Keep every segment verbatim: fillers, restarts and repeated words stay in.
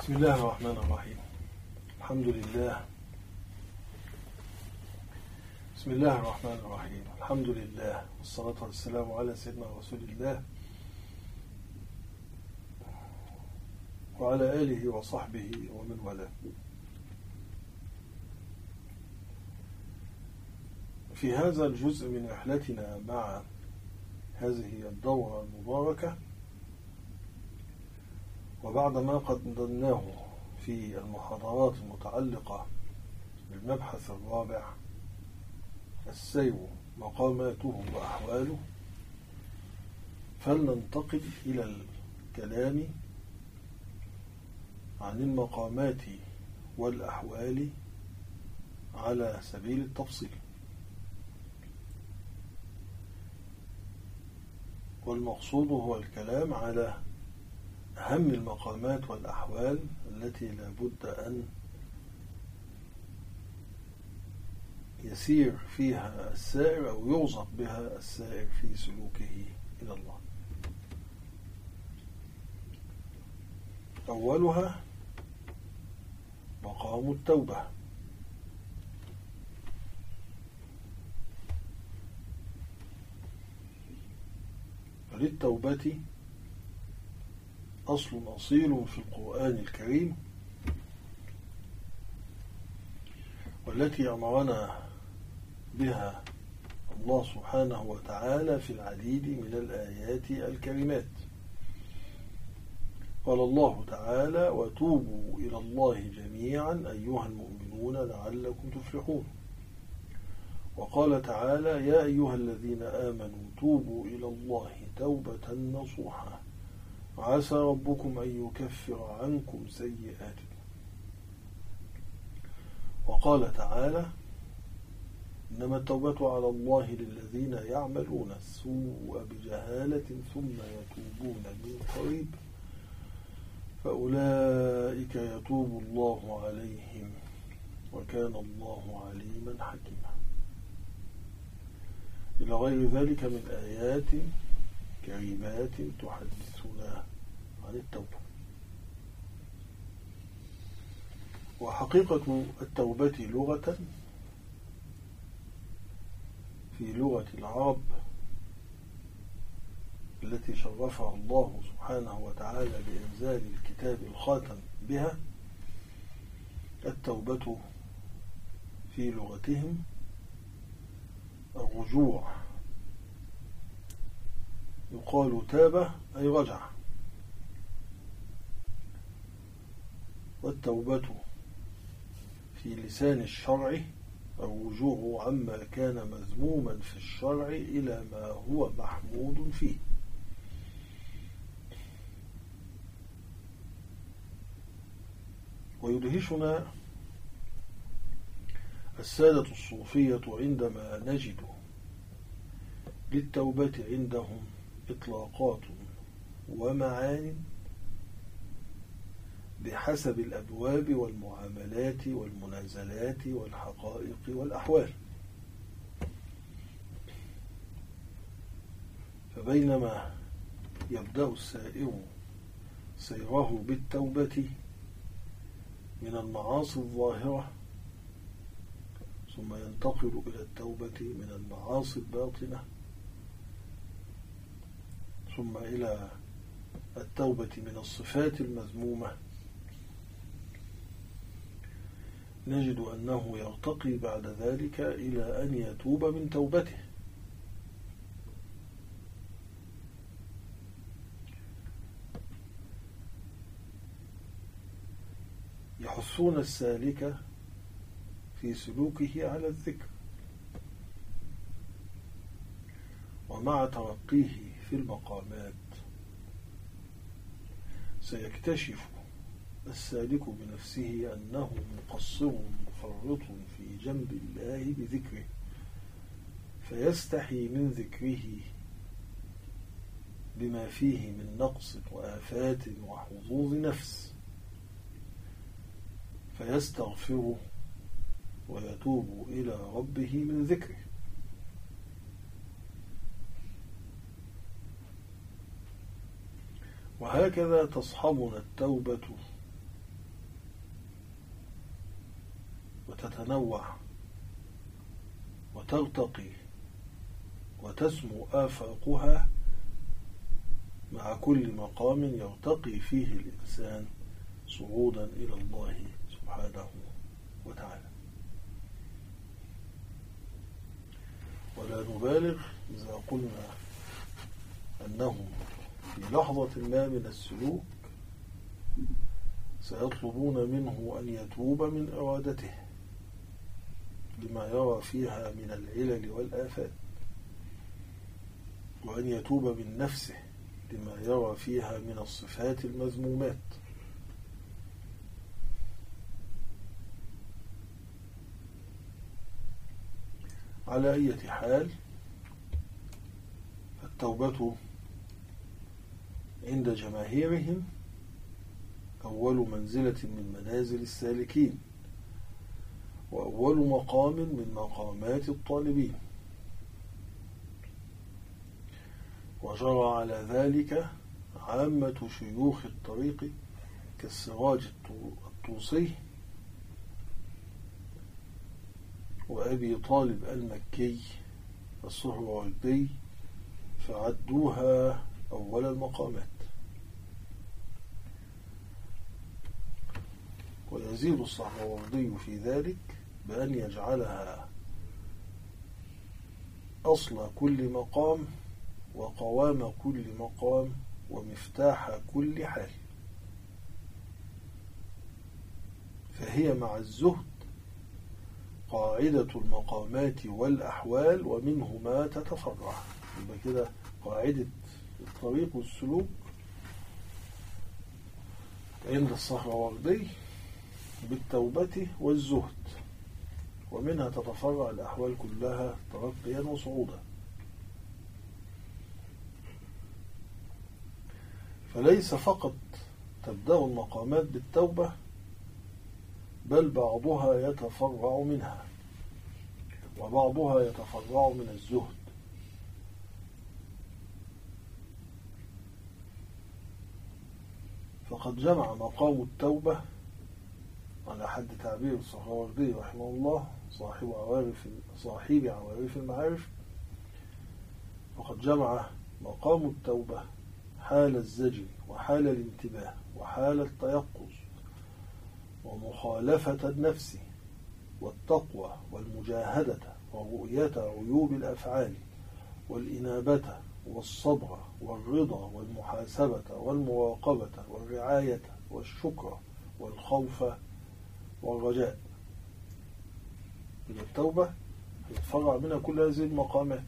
بسم الله الرحمن الرحيم. الحمد لله. بسم الله الرحمن الرحيم. الحمد لله والصلاة والسلام على سيدنا رسول الله وعلى آله وصحبه ومن والاه. في هذا الجزء من رحلتنا مع هذه الدورة المباركة، وبعدما قدمناه في المحاضرات المتعلقة بالمبحث الرابع السير مقاماته وأحواله، فلننتقل إلى الكلام عن المقامات والأحوال على سبيل التفصيل. والمقصود هو الكلام على أهم المقامات والأحوال التي لا بد أن يسير فيها السائر أو يوظف بها السائر في سلوكه إلى الله. أولها مقام التوبة. وللتوبة أصل أصيل في القرآن الكريم، والتي أمرنا بها الله سبحانه وتعالى في العديد من الآيات الكريمات. قال الله تعالى: وتوبوا إلى الله جميعا أيها المؤمنون لعلكم تفلحون. وقال تعالى: يا أيها الذين آمنوا توبوا إلى الله توبة نصوحا عسى ربكم أن يكفر عنكم سيئاتكم. وقال تعالى: إنما التوبة على الله للذين يعملون السوء بجهالة ثم يتوبون من قريب فأولئك يتوب الله عليهم وكان الله عليما حكيما، إلى غير ذلك من آيات كريمات تحدثنا عن التوبة. وحقيقة التوبة لغة في لغة العرب التي شرفها الله سبحانه وتعالى بإنزال الكتاب الخاتم بها، التوبة في لغتهم الرجوع. يقال تاب أي رجع. والتوبة في لسان الشرع الرجوع عما كان مذموما في الشرع إلى ما هو محمود فيه. ويدهشنا السادة الصوفية عندما نجد للتوبة عندهم إطلاقات ومعاني بحسب الأبواب والمعاملات والمنازلات والحقائق والأحوال. فبينما يبدأ السائر سيره بالتوبة من المعاصي الظاهرة، ثم ينتقل إلى التوبة من المعاصي الباطنة، ثم إلى التوبة من الصفات المذمومة، نجد أنه يرتقي بعد ذلك إلى أن يتوب من توبته. يحثون السالك في سلوكه على الذكر، ومع ترقيه في المقامات سيكتشف السالك بنفسه أنه مقصر مفرط في جنب الله بذكره، فيستحي من ذكره بما فيه من نقص وآفات وحظوظ نفس، فيستغفر ويتوب إلى ربه من ذكره. وهكذا تصحبنا التوبة تتنوع وترتقي وتسمو آفاقها مع كل مقام يرتقي فيه الإنسان صعودا إلى الله سبحانه وتعالى. ولا نبالغ إذا قلنا أنهم في لحظة ما من السلوك سيطلبون منه أن يتوب من إرادته لما يرى فيها من العلل والآفات، وأن يتوب من نفسه لما يرى فيها من الصفات المذمومات، على أي حال التوبة عند جماهيرهم أول منزلة من منازل السالكين، وأول مقام من مقامات الطالبين، وجرى على ذلك عامة شيوخ الطريق كالسراج الطوسي وأبي طالب المكي السهروردي، فعدوها أول المقامات. ويزيد السهروردي في ذلك بأن يجعلها أصل كل مقام وقوام كل مقام ومفتاح كل حال، فهي مع الزهد قاعدة المقامات والأحوال ومنه ما تتفرع. يبقى كده قاعدة الطريق والسلوك عند السهروردي بالتوبة والزهد، ومنها تتفرع الأحوال كلها ترقيا وصعودا. فليس فقط تبدأ المقامات بالتوبة، بل بعضها يتفرع منها، وبعضها يتفرع من الزهد. فقد جمع مقام التوبة على حد تعبير السهروردي رحمه الله صاحب عوارف صاحب عوارف المعارف، فقد جمع مقام التوبة حال الزجر وحال الانتباه وحال التيقظ ومخالفة النفس والتقوى والمجاهدة ورؤية عيوب الأفعال والإنابة والصبر والرضا والمحاسبة والمراقبة والرعاية والشكر والخوف والرجاء. من التوبة يتفرع منها كل هذه المقامات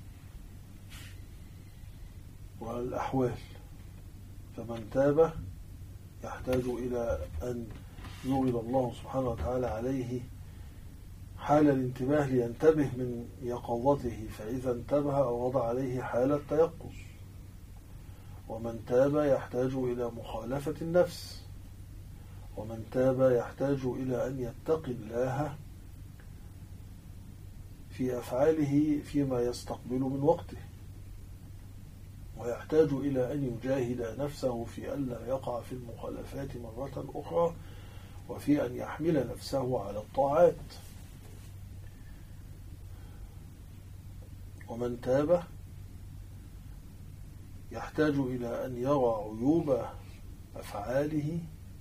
والأحوال. فمن تاب يحتاج إلى أن يورد الله سبحانه وتعالى عليه حال الانتباه لينتبه من يقظته، فإذا انتبه أورد عليه حال التيقظ. ومن تاب يحتاج إلى مخالفة النفس، ومن تاب يحتاج إلى أن يتقي الله في أفعاله فيما يستقبل من وقته، ويحتاج إلى أن يجاهد نفسه في ألا يقع في المخالفات مرة أخرى، وفي أن يحمل نفسه على الطاعات. ومن تاب يحتاج إلى أن يرى عيوب أفعاله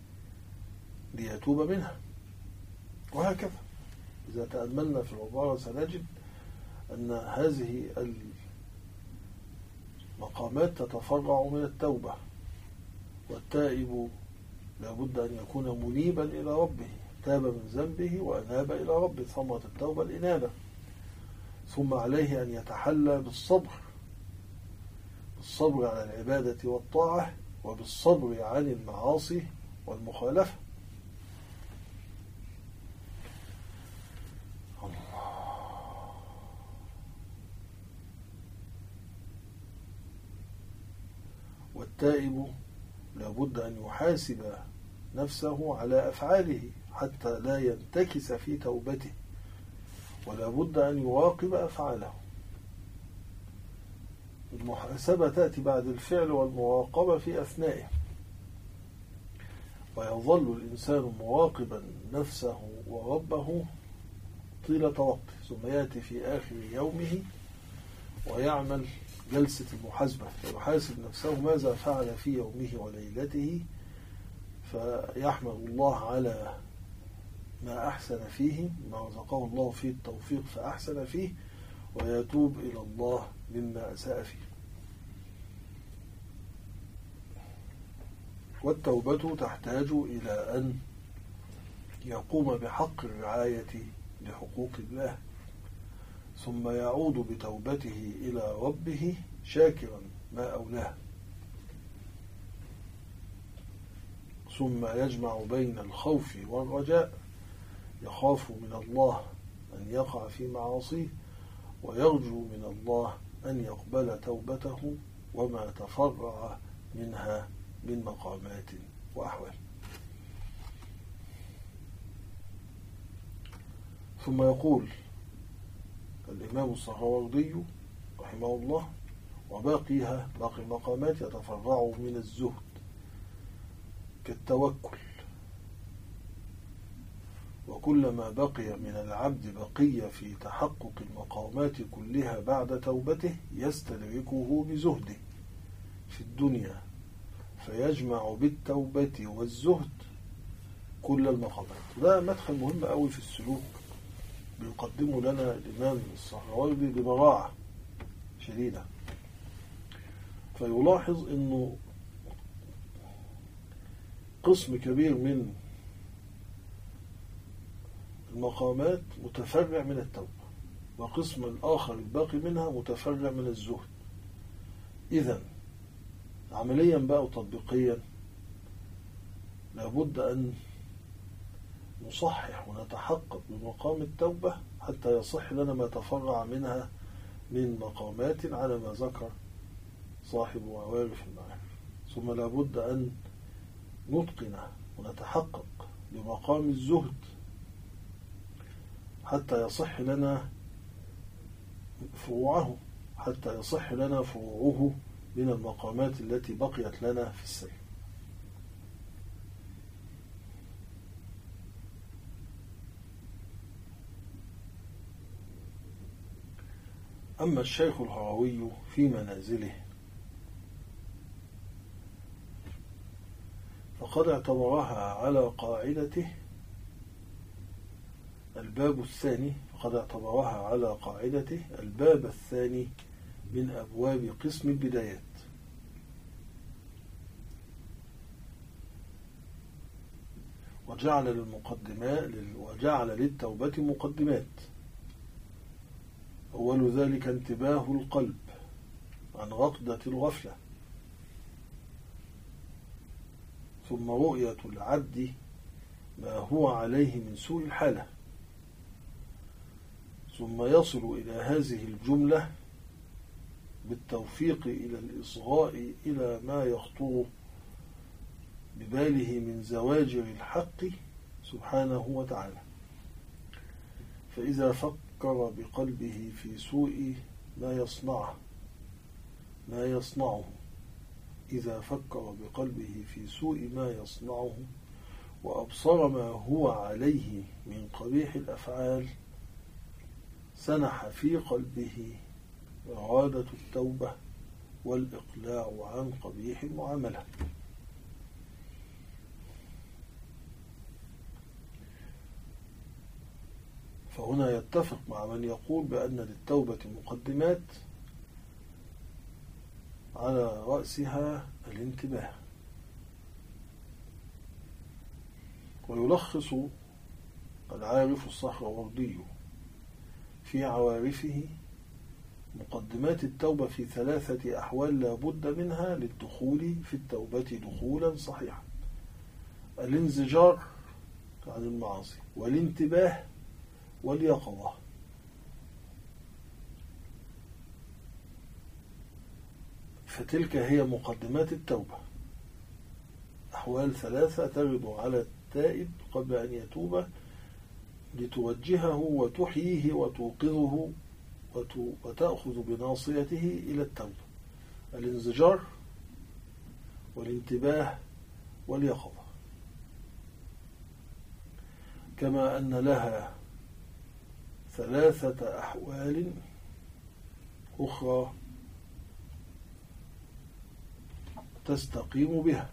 ليتوب منها، وهكذا. إذا تأملنا في العبارة سنجد أن هذه المقامات تتفرع من التوبة. والتائب لابد أن يكون منيبا إلى ربه، تاب من ذنبه وأناب إلى ربه، ثمرة التوبة الإنابة. ثم عليه أن يتحلى بالصبر، بالصبر على العبادة والطاعة، وبالصبر عن المعاصي والمخالفة. والتائب لابد أن يحاسب نفسه على أفعاله حتى لا ينتكس في توبته، ولا بد أن يراقب أفعاله. المحاسبة تأتي بعد الفعل والمراقبة في أثنائه، ويظل الإنسان مراقبا نفسه وربه طيلة وقته، ثم يأتي في آخر يومه ويعمل جلسة المحاسبة فيحاسب نفسه ماذا فعل في يومه وليلته، فيحمد الله على ما أحسن فيه، ما رزقه الله فيه التوفيق فأحسن فيه، ويتوب إلى الله مما أساء فيه. والتوبة تحتاج إلى أن يقوم بحق الرعاية لحقوق الله، ثم يعود بتوبته إلى ربه شاكرا ما أولاه، ثم يجمع بين الخوف والرجاء، يخاف من الله أن يقع في معاصيه، ويرجو من الله أن يقبل توبته وما تفرع منها من مقامات وأحوال. ثم يقول الإمام السهروردي رحمه الله: وباقيها باقي المقامات يتفرع من الزهد كالتوكل، وكلما بقي من العبد بقية في تحقق المقامات كلها بعد توبته يستدركه بزهده في الدنيا، فيجمع بالتوبة والزهد كل المقامات. ده مدخل مهم قوي في السلوك بيقدمه لنا الإمام السهروردي ببراعة شديدة، فيلاحظ أنه قسم كبير من المقامات متفرع من التوبة، وقسم الآخر الباقي منها متفرع من الزهد. إذن عمليا بقى وتطبيقيا لابد أن نصحح ونتحقق بمقام التوبة حتى يصح لنا ما تفرع منها من مقامات على ما ذكر صاحب عوارف المعارف. ثم لابد أن نتقن ونتحقق بمقام الزهد حتى يصح لنا فروعه حتى يصح لنا فروعه من المقامات التي بقيت لنا في السير. أما الشيخ الهروي في منازله فقد اعتبرها على قاعدته الباب الثاني فقد اعتبرها على قاعدته الباب الثاني من أبواب قسم البدايات، وجعل للمقدمات وجعل للتوبة مقدمات. أول ذلك انتباه القلب عن غفلة الغفلة، ثم رؤية العبد ما هو عليه من سوء الحالة، ثم يصل إلى هذه الجملة بالتوفيق إلى الإصغاء إلى ما يخطر بباله من زواجر الحق سبحانه وتعالى. فإذا فكر بقلبه في سوء ما يصنعه ما يصنعه إذا فكر بقلبه في سوء ما يصنعه وأبصر ما هو عليه من قبيح الأفعال، سنح في قلبه إرادة التوبة والإقلاع عن قبيح المعاملة. فهنا يتفق مع من يقول بأن للتوبة مقدمات على رأسها الانتباه. ويلخص العارف السهروردي في عوارفه مقدمات التوبة في ثلاثة أحوال لا بد منها للدخول في التوبة دخولا صحيحا: الانزجار عن المعاصي، والانتباه، واليقظة. فتلك هي مقدمات التوبة، أحوال ثلاثة ترد على التائب قبل أن يتوب لتوجهه وتحييه وتوقظه وتأخذ بناصيته إلى التوبة: الانزجار والانتباه واليقظة. كما أن لها ثلاثة أحوال أخرى تستقيم بها،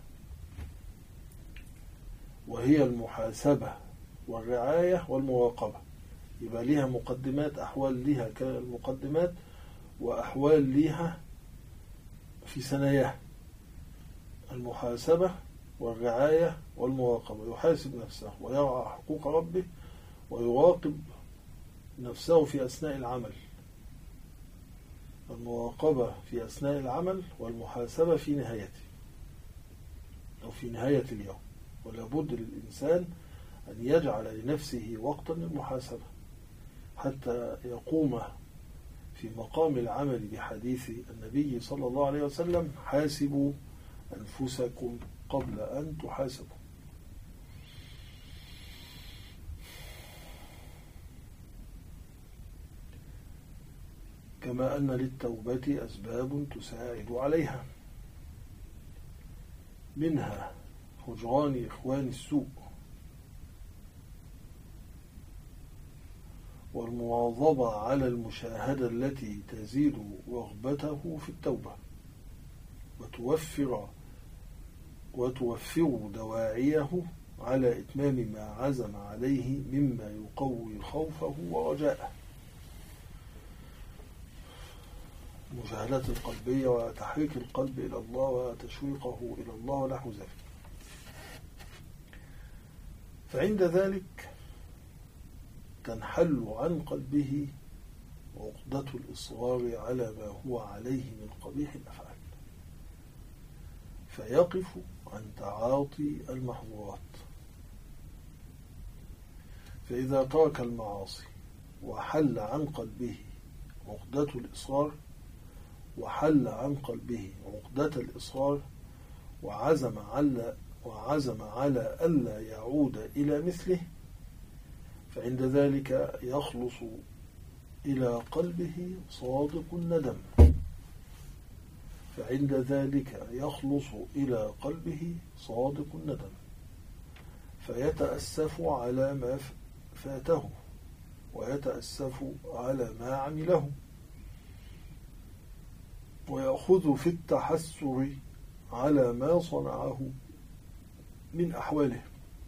وهي المحاسبة والرعاية والمراقبة. يبقى ليها مقدمات، أحوال ليها كالمقدمات، وأحوال ليها في ثناياها: المحاسبة والرعاية والمراقبة. يحاسب نفسه ويرعى حقوق ربه ويراقب نفسه في أثناء العمل. المراقبة في أثناء العمل والمحاسبة في نهايته أو في نهاية اليوم. ولا بد للإنسان أن يجعل لنفسه وقتا للمحاسبة حتى يقوم في مقام العمل بحديث النبي صلى الله عليه وسلم: حاسبوا أنفسكم قبل أن تحاسبوا. كما أن للتوبة أسباب تساعد عليها، منها هجران إخوان السوء، والمواظبة على المشاهدة التي تزيد رغبته في التوبة وتوفر وتوفر دواعيه على إتمام ما عزم عليه مما يقوي خوفه ورجاءه. المجاهدات القلبية وتحريك القلب إلى الله وتشويقه إلى الله ونحو ذلك. فعند ذلك تنحل عن قلبه عقدة الإصرار على ما هو عليه من قبيح الأفعال، فيقف عن تعاطي المحظورات. فإذا ترك المعاصي وحل عن قلبه عقدة الإصرار وحل عن قلبه عقدة الإصرار وعزم على وعزم على ألا يعود إلى مثله، فعند ذلك يخلص إلى قلبه صادق الندم فعند ذلك يخلص إلى قلبه صادق الندم فيتأسف على ما فاته ويتأسف على ما عمله، ويأخذ في التحسر على ما صنعه من أحواله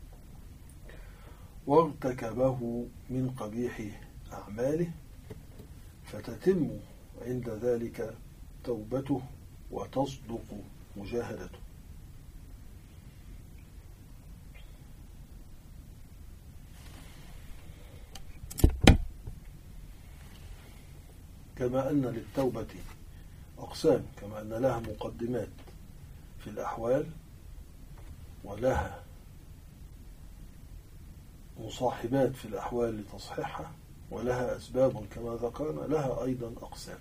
وارتكبه من قبيح أعماله، فتتم عند ذلك توبته وتصدق مجاهدته. كما أن للتوبة أقسام، كما أن لها مقدمات في الأحوال ولها مصاحبات في الأحوال لتصحيحها ولها أسباب كما ذكرنا، لها أيضا أقسام.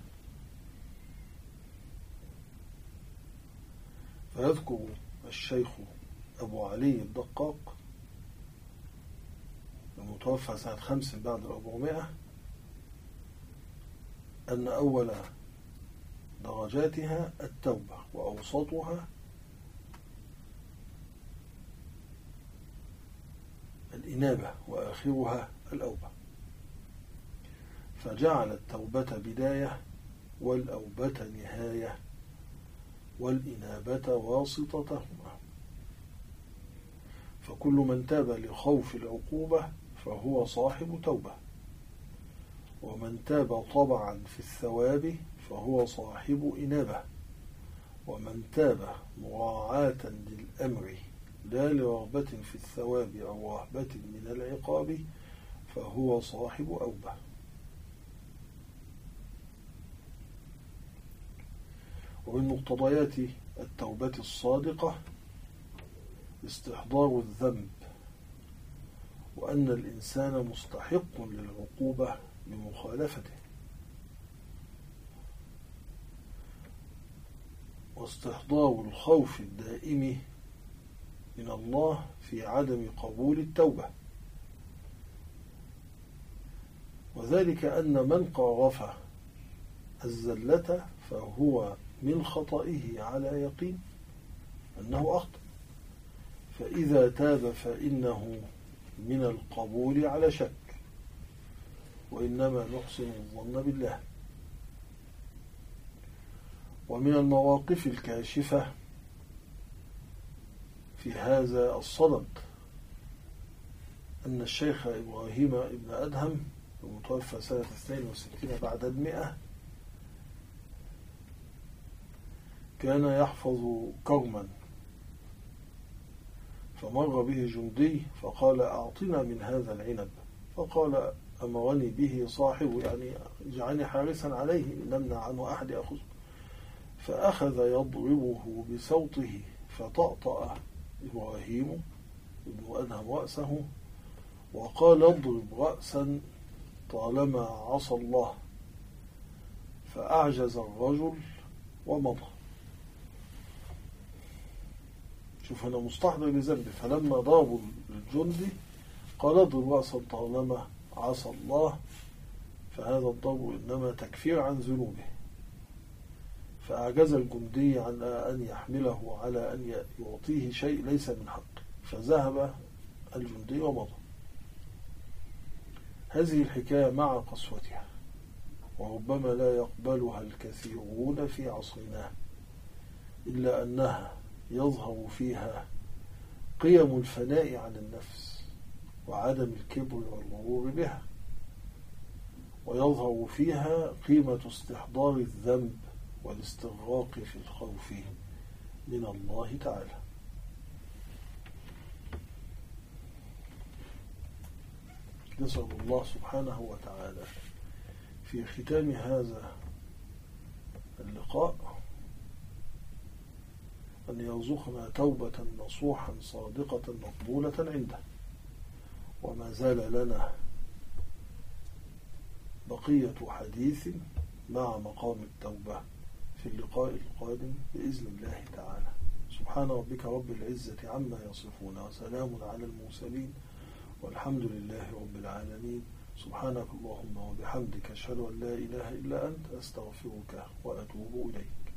فيذكر الشيخ أبو علي الدقاق المتوفى سنة خمس بعد الأربعمائة أن أول درجاتها التوبة وأوسطها الإنابة وآخرها الأوبة، فجعل التوبة بداية والأوبة نهاية والإنابة واسطتهما. فكل من تاب لخوف العقوبة فهو صاحب توبة، ومن تاب طبعا في الثواب فهو صاحب إنابة، ومن تاب مراعاة للأمر لا لرغبة في الثواب أو رهبة من العقاب فهو صاحب أوبة. ومن مقتضيات التوبة الصادقة استحضار الذنب، وأن الإنسان مستحق للعقوبة بمخالفته، واستحضار الخوف الدائم من الله في عدم قبول التوبة، وذلك أن من قارف الزلة فهو من خطئه على يقين أنه أخطأ، فإذا تاب فإنه من القبول على شك، وإنما نحسن الظن بالله. ومن المواقف الكاشفة في هذا الصدد أن الشيخ إبراهيم ابن أدهم المتوفى سنة اثنين وستين بعد المئة كان يحفظ كرما، فمر به جندي فقال أعطنا من هذا العنب، فقال أمرني به صاحب، يعني جعلني حارسا عليه نمنع عنه أحد يأخذه. فأخذ يضربه بصوته فطأطأ إبراهيم ابن أدهم رأسه وقال اضرب رأسا طالما عصى الله، فأعجز الرجل ومضى. شوف هنا مستحضر لذنبه، فلما ضربوا الجندي قال اضرب رأسا طالما عصى الله، فهذا الضرب إنما تكفير عن ذنوبه، فأعجز الجندي عن أن يحمله على أن يعطيه شيء ليس من حق، فذهب الجندي ومضى. هذه الحكاية مع قسوتها وربما لا يقبلها الكثيرون في عصرنا، إلا أنها يظهر فيها قيم الفناء عن النفس وعدم الكبر والغرور بها، ويظهر فيها قيمة استحضار الذنب والاستغراق في الخوف من الله تعالى. نسأل الله سبحانه وتعالى في ختام هذا اللقاء أن يرزقنا توبة نصوحا صادقة مقبولة عنده، وما زال لنا بقية حديث مع مقام التوبة في اللقاء القادم بإذن الله تعالى. سبحان ربك رب العزة عما يصفون، وسلام على المرسلين، والحمد لله رب العالمين. سبحانك اللهم وبحمدك أشهد أن لا إله إلا أنت، أستغفرك وأتوب إليك.